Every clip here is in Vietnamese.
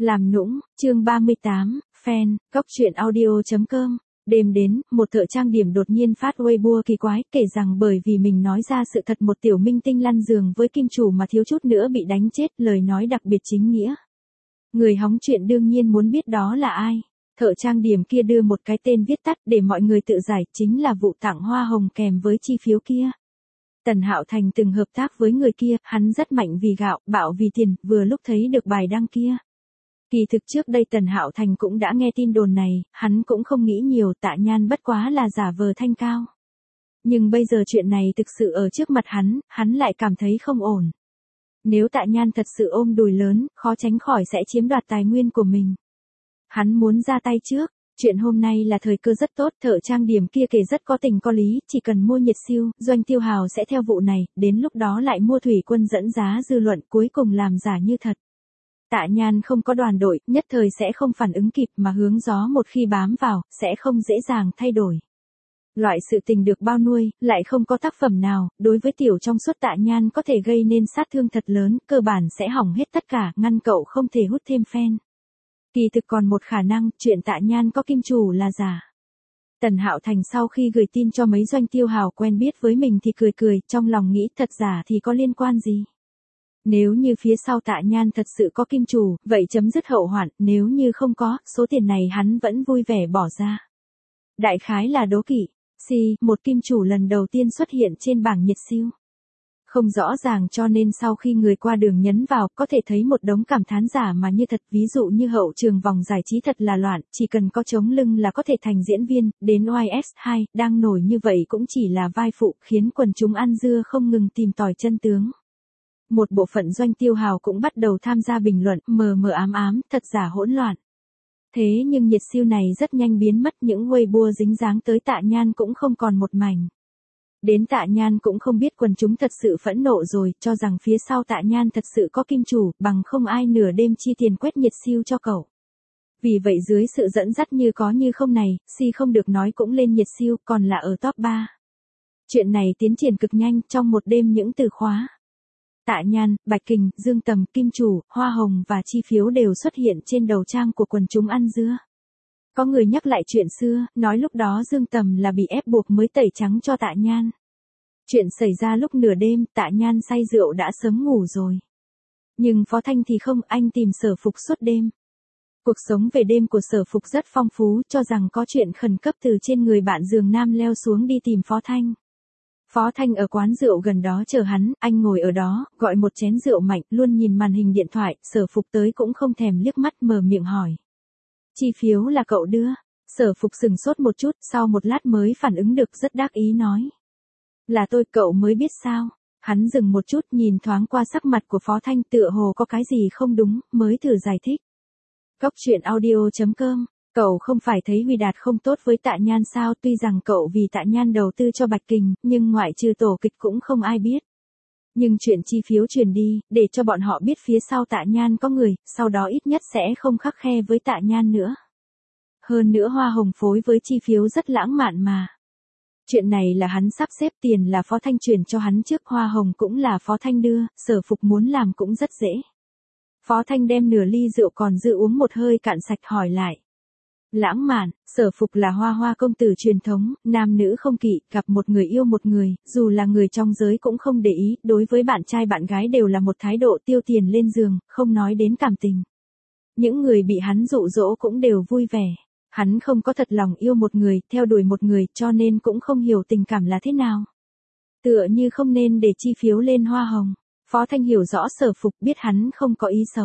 Làm nũng, chương 38, fan, góc truyện audio.com. Đêm đến, một thợ trang điểm đột nhiên phát Weibo kỳ quái, kể rằng bởi vì mình nói ra sự thật một tiểu minh tinh lăn giường với kim chủ mà thiếu chút nữa bị đánh chết, lời nói đặc biệt chính nghĩa. Người hóng chuyện đương nhiên muốn biết đó là ai. Thợ trang điểm kia đưa một cái tên viết tắt để mọi người tự giải, chính là vụ tặng hoa hồng kèm với chi phiếu kia. Tần Hạo Thành từng hợp tác với người kia, hắn rất mạnh vì gạo, bạo vì tiền, vừa lúc thấy được bài đăng kia. Kỳ thực trước đây Tần Hạo Thành cũng đã nghe tin đồn này, hắn cũng không nghĩ nhiều, Tạ Nhan bất quá là giả vờ thanh cao. Nhưng bây giờ chuyện này thực sự ở trước mặt hắn lại cảm thấy không ổn. Nếu Tạ Nhan thật sự ôm đùi lớn, khó tránh khỏi sẽ chiếm đoạt tài nguyên của mình. Hắn muốn ra tay trước. Chuyện hôm nay là thời cơ rất tốt, thợ trang điểm kia kể rất có tình có lý, chỉ cần mua nhiệt siêu, Doanh Tiêu Hào sẽ theo vụ này, đến lúc đó lại mua Thủy Quân dẫn giá dư luận, cuối cùng làm giả như thật. Tạ Nhan không có đoàn đội, nhất thời sẽ không phản ứng kịp mà hướng gió một khi bám vào, sẽ không dễ dàng thay đổi. Loại sự tình được bao nuôi, lại không có tác phẩm nào, đối với tiểu trong suốt Tạ Nhan có thể gây nên sát thương thật lớn, cơ bản sẽ hỏng hết tất cả, ngăn cậu không thể hút thêm fan. Kỳ thực còn một khả năng, chuyện Tạ Nhan có kim chủ là giả. Tần Hạo Thành sau khi gửi tin cho mấy Doanh Tiêu Hào quen biết với mình thì cười, trong lòng nghĩ thật giả thì có liên quan gì. Nếu như phía sau Tạ Nhan thật sự có kim chủ, vậy chấm dứt hậu hoạn, nếu như không có, số tiền này hắn vẫn vui vẻ bỏ ra. Đại khái là đố kỵ, một kim chủ lần đầu tiên xuất hiện trên bảng nhiệt siêu. Không rõ ràng cho nên sau khi người qua đường nhấn vào, có thể thấy một đống cảm thán giả mà như thật, ví dụ như hậu trường vòng giải trí thật là loạn, chỉ cần có chống lưng là có thể thành diễn viên, đến OS2, đang nổi như vậy cũng chỉ là vai phụ, khiến quần chúng ăn dưa không ngừng tìm tòi chân tướng. Một bộ phận Doanh Tiêu Hào cũng bắt đầu tham gia bình luận, mờ mờ ám, thật giả hỗn loạn. Thế nhưng nhiệt siêu này rất nhanh biến mất, những Weibo dính dáng tới Tạ Nhan cũng không còn một mảnh. Đến Tạ Nhan cũng không biết quần chúng thật sự phẫn nộ rồi, cho rằng phía sau Tạ Nhan thật sự có kim chủ, bằng không ai nửa đêm chi tiền quét nhiệt siêu cho cậu. Vì vậy dưới sự dẫn dắt như có như không này, không được nói cũng lên nhiệt siêu, còn là ở top 3. Chuyện này tiến triển cực nhanh, trong một đêm những từ khóa Tạ Nhan, Bạch Kình, Dương Tầm, kim chủ, hoa hồng và chi phiếu đều xuất hiện trên đầu trang của quần chúng ăn dưa. Có người nhắc lại chuyện xưa, nói lúc đó Dương Tầm là bị ép buộc mới tẩy trắng cho Tạ Nhan. Chuyện xảy ra lúc nửa đêm, Tạ Nhan say rượu đã sớm ngủ rồi. Nhưng Phó Thanh thì không, anh tìm Sở Phục suốt đêm. Cuộc sống về đêm của Sở Phục rất phong phú, cho rằng có chuyện khẩn cấp từ trên người bạn giường nam leo xuống đi tìm Phó Thanh. Phó Thanh ở quán rượu gần đó chờ hắn, anh ngồi ở đó, gọi một chén rượu mạnh, luôn nhìn màn hình điện thoại, Sở Phục tới cũng không thèm liếc mắt, mở miệng hỏi. Chi phiếu là cậu đưa? Sở Phục sừng sốt một chút, sau một lát mới phản ứng được, rất đắc ý nói. Là tôi, cậu mới biết sao? Hắn dừng một chút, nhìn thoáng qua sắc mặt của Phó Thanh, tựa hồ có cái gì không đúng, mới thử giải thích. Góc truyện audio.com. Cậu không phải thấy Huy Đạt không tốt với Tạ Nhan sao? Tuy rằng cậu vì Tạ Nhan đầu tư cho Bạch Kình, nhưng ngoại trừ tổ kịch cũng không ai biết. Nhưng chuyện chi phiếu truyền đi, để cho bọn họ biết phía sau Tạ Nhan có người, sau đó ít nhất sẽ không khắt khe với Tạ Nhan nữa. Hơn nữa hoa hồng phối với chi phiếu rất lãng mạn mà. Chuyện này là hắn sắp xếp, tiền là Phó Thanh chuyển cho hắn trước, hoa hồng cũng là Phó Thanh đưa, Sở Phục muốn làm cũng rất dễ. Phó Thanh đem nửa ly rượu còn dư uống một hơi cạn sạch, hỏi lại. Lãng mạn, Sở Phục là hoa công tử truyền thống, nam nữ không kỵ, gặp một người yêu một người, dù là người trong giới cũng không để ý, đối với bạn trai bạn gái đều là một thái độ tiêu tiền lên giường, không nói đến cảm tình. Những người bị hắn dụ dỗ cũng đều vui vẻ. Hắn không có thật lòng yêu một người, theo đuổi một người, cho nên cũng không hiểu tình cảm là thế nào. Tựa như không nên để chi phiếu lên hoa hồng. Phó Thanh hiểu rõ Sở Phục, biết hắn không có ý xấu.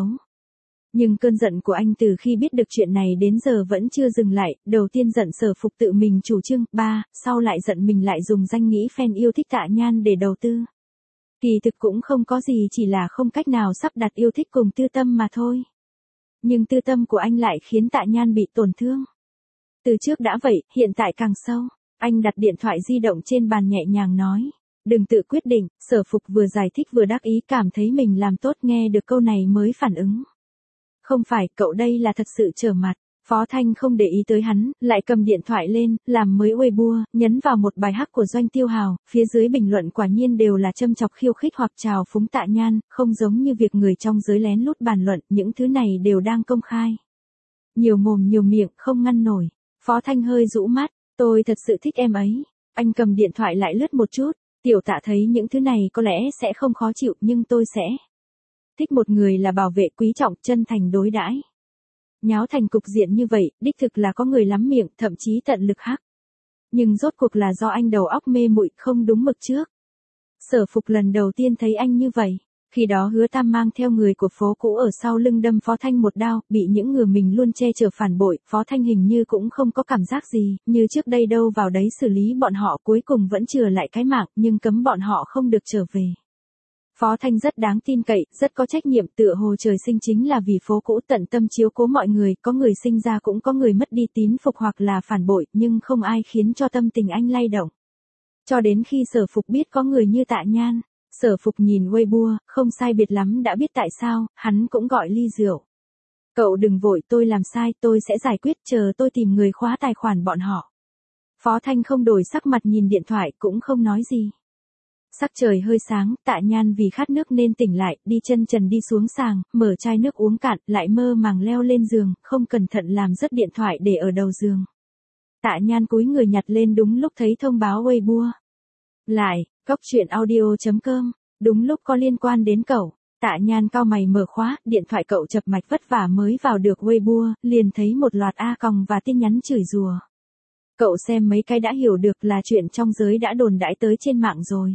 Nhưng cơn giận của anh từ khi biết được chuyện này đến giờ vẫn chưa dừng lại, đầu tiên giận Sở Phục tự mình chủ trương, sau lại giận mình lại dùng danh nghĩa fan yêu thích Tạ Nhan để đầu tư. Kỳ thực cũng không có gì, chỉ là không cách nào sắp đặt yêu thích cùng tư tâm mà thôi. Nhưng tư tâm của anh lại khiến Tạ Nhan bị tổn thương. Từ trước đã vậy, hiện tại càng sâu. Anh đặt điện thoại di động trên bàn nhẹ nhàng nói. Đừng tự quyết định. Sở Phục vừa giải thích vừa đắc ý, cảm thấy mình làm tốt, nghe được câu này mới phản ứng. Không phải, cậu đây là thật sự trở mặt. Phó Thanh không để ý tới hắn, lại cầm điện thoại lên, làm mới Weibo, nhấn vào một bài hắc của Doanh Tiêu Hào, phía dưới bình luận quả nhiên đều là châm chọc khiêu khích hoặc trào phúng Tạ Nhan, không giống như việc người trong giới lén lút bàn luận, những thứ này đều đang công khai. Nhiều mồm nhiều miệng, không ngăn nổi. Phó Thanh hơi rũ mắt, tôi thật sự thích em ấy. Anh cầm điện thoại lại lướt một chút, Tiểu Tạ thấy những thứ này có lẽ sẽ không khó chịu, nhưng tôi sẽ thích một người là bảo vệ, quý trọng, chân thành đối đãi. Nháo thành cục diện như vậy, đích thực là có người lắm miệng, thậm chí tận lực hắc. Nhưng rốt cuộc là do anh đầu óc mê muội, không đúng mực trước. Sở Phục lần đầu tiên thấy anh như vậy, khi đó Hứa Tam mang theo người của phố cũ ở sau lưng đâm Phó Thanh một đao, bị những người mình luôn che chở phản bội, Phó Thanh hình như cũng không có cảm giác gì, như trước đây đâu vào đấy xử lý bọn họ, cuối cùng vẫn chừa lại cái mạng, nhưng cấm bọn họ không được trở về. Phó Thanh rất đáng tin cậy, rất có trách nhiệm, tựa hồ trời sinh chính là vì phố cũ tận tâm chiếu cố mọi người, có người sinh ra cũng có người mất đi tín phục hoặc là phản bội, nhưng không ai khiến cho tâm tình anh lay động. Cho đến khi Sở Phục biết có người như Tạ Nhan, Sở Phục nhìn Weibo, không sai biệt lắm đã biết tại sao, hắn cũng gọi ly rượu. Cậu đừng vội, tôi làm sai, tôi sẽ giải quyết, chờ tôi tìm người khóa tài khoản bọn họ. Phó Thanh không đổi sắc mặt nhìn điện thoại, cũng không nói gì. Sắc trời hơi sáng, Tạ Nhan vì khát nước nên tỉnh lại, đi chân trần đi xuống sàng, mở chai nước uống cạn, lại mơ màng leo lên giường, không cẩn thận làm rớt điện thoại để ở đầu giường. Tạ Nhan cúi người nhặt lên đúng lúc thấy thông báo Weibo. Lại, goctruyện.audio.com, đúng lúc có liên quan đến cậu. Tạ Nhan cau mày mở khóa, điện thoại cậu chập mạch vất vả mới vào được Weibo, liền thấy một loạt A còng và tin nhắn chửi rủa. Cậu xem mấy cái đã hiểu được là chuyện trong giới đã đồn đãi tới trên mạng rồi.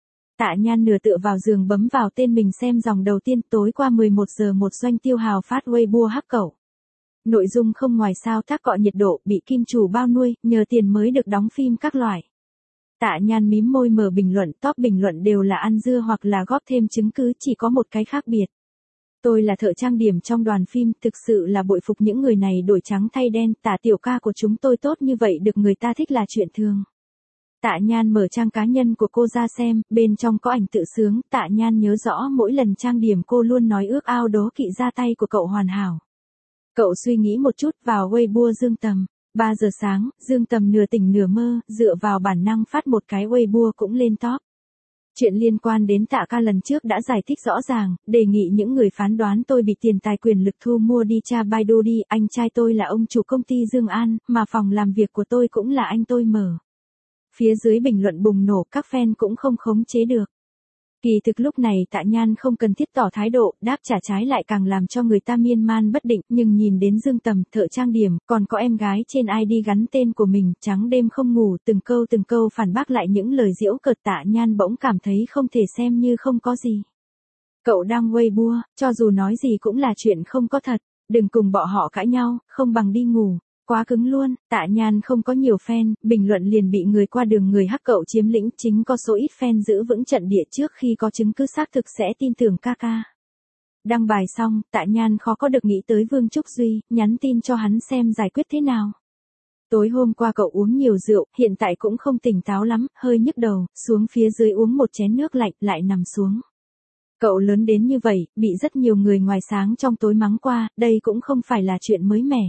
Tạ Nhan nửa tựa vào giường bấm vào tên mình xem dòng đầu tiên, tối qua 11 giờ một Doanh Tiêu Hào phát Weibo hắc cậu. Nội dung không ngoài sao thác cọ nhiệt độ, bị kim chủ bao nuôi, nhờ tiền mới được đóng phim các loại. Tạ Nhan mím môi mở bình luận, top bình luận đều là ăn dưa hoặc là góp thêm chứng cứ, chỉ có một cái khác biệt. Tôi là thợ trang điểm trong đoàn phim, thực sự là bội phục những người này đổi trắng thay đen, Tạ tiểu ca của chúng tôi tốt như vậy được người ta thích là chuyện thường. Tạ Nhan mở trang cá nhân của cô ra xem, bên trong có ảnh tự sướng, Tạ Nhan nhớ rõ mỗi lần trang điểm cô luôn nói ước ao đố kỵ ra tay của cậu hoàn hảo. Cậu suy nghĩ một chút vào Weibo Dương Tầm. 3 giờ sáng, Dương Tầm nửa tỉnh nửa mơ, dựa vào bản năng phát một cái Weibo cũng lên top. Chuyện liên quan đến Tạ ca lần trước đã giải thích rõ ràng, đề nghị những người phán đoán tôi bị tiền tài quyền lực thu mua đi tra Baidu đi, anh trai tôi là ông chủ công ty Dương An, mà phòng làm việc của tôi cũng là anh tôi mở. Phía dưới bình luận bùng nổ, các fan cũng không khống chế được. Kỳ thực lúc này Tạ Nhan không cần thiết tỏ thái độ, đáp trả trái lại càng làm cho người ta miên man bất định, nhưng nhìn đến Dương Tầm, thợ trang điểm, còn có em gái trên ID gắn tên của mình, trắng đêm không ngủ, từng câu phản bác lại những lời giễu cợt, Tạ Nhan bỗng cảm thấy không thể xem như không có gì. Cậu đang Weibo, cho dù nói gì cũng là chuyện không có thật, đừng cùng bọn họ cãi nhau, không bằng đi ngủ. Quá cứng luôn, Tạ Nhan không có nhiều fan, bình luận liền bị người qua đường người hắc cậu chiếm lĩnh, chính có số ít fan giữ vững trận địa trước khi có chứng cứ xác thực sẽ tin tưởng ca ca. Đăng bài xong, Tạ Nhan khó có được nghĩ tới Vương Trúc Duy, nhắn tin cho hắn xem giải quyết thế nào. Tối hôm qua cậu uống nhiều rượu, hiện tại cũng không tỉnh táo lắm, hơi nhức đầu, xuống phía dưới uống một chén nước lạnh, lại nằm xuống. Cậu lớn đến như vậy, bị rất nhiều người ngoài sáng trong tối mắng qua, đây cũng không phải là chuyện mới mẻ.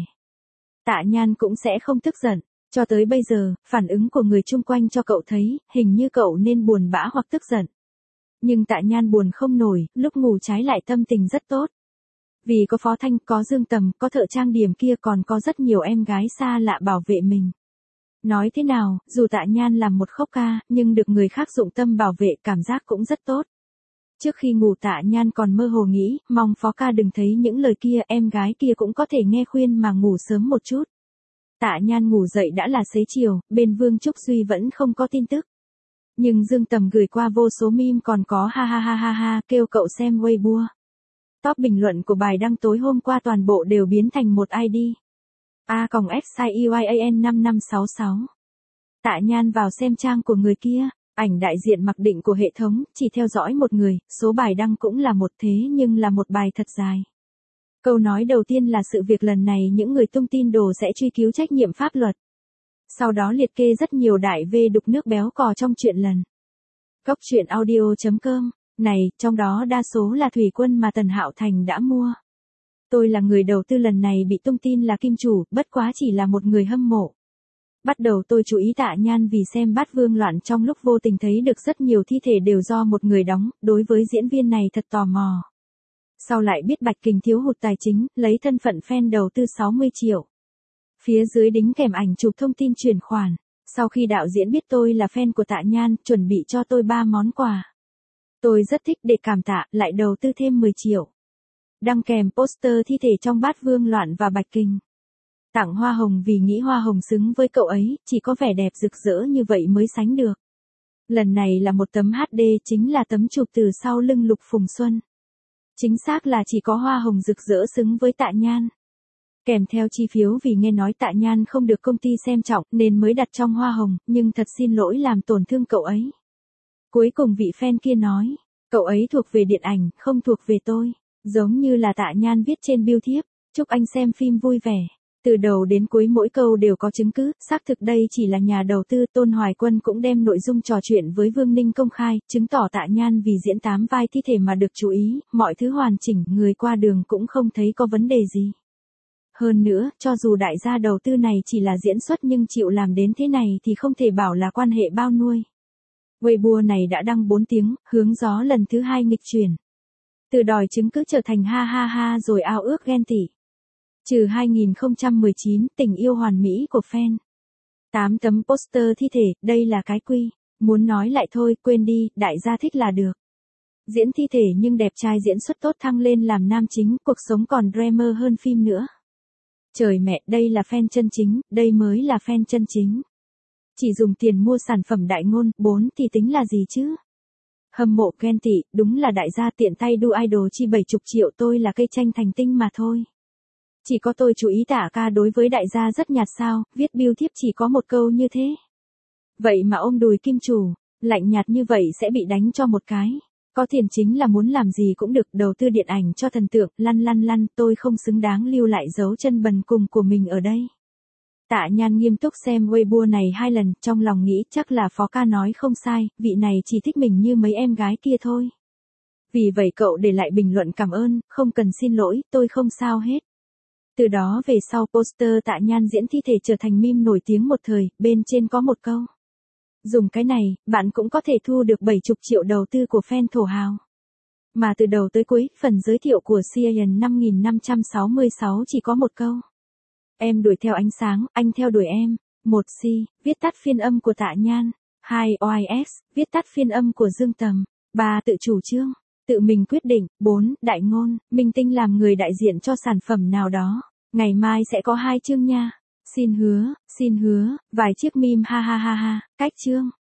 Tạ Nhan cũng sẽ không tức giận, cho tới bây giờ, phản ứng của người chung quanh cho cậu thấy, hình như cậu nên buồn bã hoặc tức giận. Nhưng Tạ Nhan buồn không nổi, lúc ngủ trái lại tâm tình rất tốt. Vì có Phó Thanh, có Dương Tầm, có thợ trang điểm kia, còn có rất nhiều em gái xa lạ bảo vệ mình. Nói thế nào, dù Tạ Nhan làm một khóc ca, nhưng được người khác dụng tâm bảo vệ, cảm giác cũng rất tốt. Trước khi ngủ Tạ Nhan còn mơ hồ nghĩ, mong Phó ca đừng thấy những lời kia, em gái kia cũng có thể nghe khuyên mà ngủ sớm một chút. Tạ Nhan ngủ dậy đã là xế chiều, bên Vương Trúc Duy vẫn không có tin tức. Nhưng Dương Tầm gửi qua vô số meme, còn có ha ha ha ha ha, kêu cậu xem Weibo. Top bình luận của bài đăng tối hôm qua toàn bộ đều biến thành một ID. A-XIUIAN5566. Tạ Nhan vào xem trang của người kia. Ảnh đại diện mặc định của hệ thống, chỉ theo dõi một người, số bài đăng cũng là một, thế nhưng là một bài thật dài. Câu nói đầu tiên là sự việc lần này những người tung tin đồ sẽ truy cứu trách nhiệm pháp luật. Sau đó liệt kê rất nhiều đại vê đục nước béo cò trong chuyện lần. Goctruyện.audio.com, này, trong đó đa số là thủy quân mà Tần Hạo Thành đã mua. Tôi là người đầu tư lần này bị tung tin là kim chủ, bất quá chỉ là một người hâm mộ. Bắt đầu tôi chú ý Tạ Nhan vì xem Bát Vương Loạn trong lúc vô tình thấy được rất nhiều thi thể đều do một người đóng, đối với diễn viên này thật tò mò. Sau lại biết Bạch Kình thiếu hụt tài chính, lấy thân phận fan đầu tư 60 triệu. Phía dưới đính kèm ảnh chụp thông tin chuyển khoản. Sau khi đạo diễn biết tôi là fan của Tạ Nhan, chuẩn bị cho tôi 3 món quà. Tôi rất thích, để cảm tạ, lại đầu tư thêm 10 triệu. Đăng kèm poster thi thể trong Bát Vương Loạn và Bạch Kình. Tặng hoa hồng vì nghĩ hoa hồng xứng với cậu ấy, chỉ có vẻ đẹp rực rỡ như vậy mới sánh được. Lần này là một tấm HD, chính là tấm chụp từ sau lưng Lục Phùng Xuân. Chính xác là chỉ có hoa hồng rực rỡ xứng với Tạ Nhan. Kèm theo chi phiếu vì nghe nói Tạ Nhan không được công ty xem trọng nên mới đặt trong hoa hồng, nhưng thật xin lỗi làm tổn thương cậu ấy. Cuối cùng vị fan kia nói, cậu ấy thuộc về điện ảnh, không thuộc về tôi. Giống như là Tạ Nhan viết trên bưu thiếp, chúc anh xem phim vui vẻ. Từ đầu đến cuối mỗi câu đều có chứng cứ, xác thực đây chỉ là nhà đầu tư. Tôn Hoài Quân cũng đem nội dung trò chuyện với Vương Ninh công khai, chứng tỏ Tạ Nhan vì diễn 8 vai thi thể mà được chú ý, mọi thứ hoàn chỉnh, người qua đường cũng không thấy có vấn đề gì. Hơn nữa, cho dù đại gia đầu tư này chỉ là diễn xuất nhưng chịu làm đến thế này thì không thể bảo là quan hệ bao nuôi. Weibo này đã đăng 4 tiếng, hướng gió lần thứ 2 nghịch chuyển. Từ đòi chứng cứ trở thành ha ha ha rồi ao ước ghen tị. Trừ 2019, tình yêu hoàn mỹ của fan. 8 tấm poster thi thể, đây là cái quy. Muốn nói lại thôi, quên đi, đại gia thích là được. Diễn thi thể nhưng đẹp trai diễn xuất tốt thăng lên làm nam chính, cuộc sống còn drama hơn phim nữa. Trời mẹ, đây là fan chân chính, đây mới là fan chân chính. Chỉ dùng tiền mua sản phẩm đại ngôn, 4 thì tính là gì chứ? Hâm mộ ghen tị, đúng là đại gia tiện tay đu idol chi 70 triệu, tôi là cây chanh thành tinh mà thôi. Chỉ có tôi chú ý Tạ ca đối với đại gia rất nhạt sao, viết bưu thiếp chỉ có một câu như thế. Vậy mà ôm đùi kim chủ, lạnh nhạt như vậy sẽ bị đánh cho một cái. Có tiền chính là muốn làm gì cũng được, đầu tư điện ảnh cho thần tượng, lăn, tôi không xứng đáng lưu lại dấu chân bần cùng của mình ở đây. Tạ Nhan nghiêm túc xem Weibo này 2 lần, trong lòng nghĩ chắc là Phó ca nói không sai, vị này chỉ thích mình như mấy em gái kia thôi. Vì vậy cậu để lại bình luận cảm ơn, không cần xin lỗi, tôi không sao hết. Từ đó về sau poster Tạ Nhan diễn thi thể trở thành meme nổi tiếng một thời, bên trên có một câu. Dùng cái này, bạn cũng có thể thu được 70 triệu đầu tư của fan thổ hào. Mà từ đầu tới cuối, phần giới thiệu của Cyan 5566 chỉ có một câu. Em đuổi theo ánh sáng, anh theo đuổi em. 1 C, viết tắt phiên âm của Tạ Nhan. 2 OIS, viết tắt phiên âm của Dương Tầm. 3 tự chủ trương, tự mình quyết định. 4 đại ngôn, minh tinh làm người đại diện cho sản phẩm nào đó. Ngày mai sẽ có 2 chương nha. Xin hứa, vài chiếc meme ha ha ha ha, cách chương.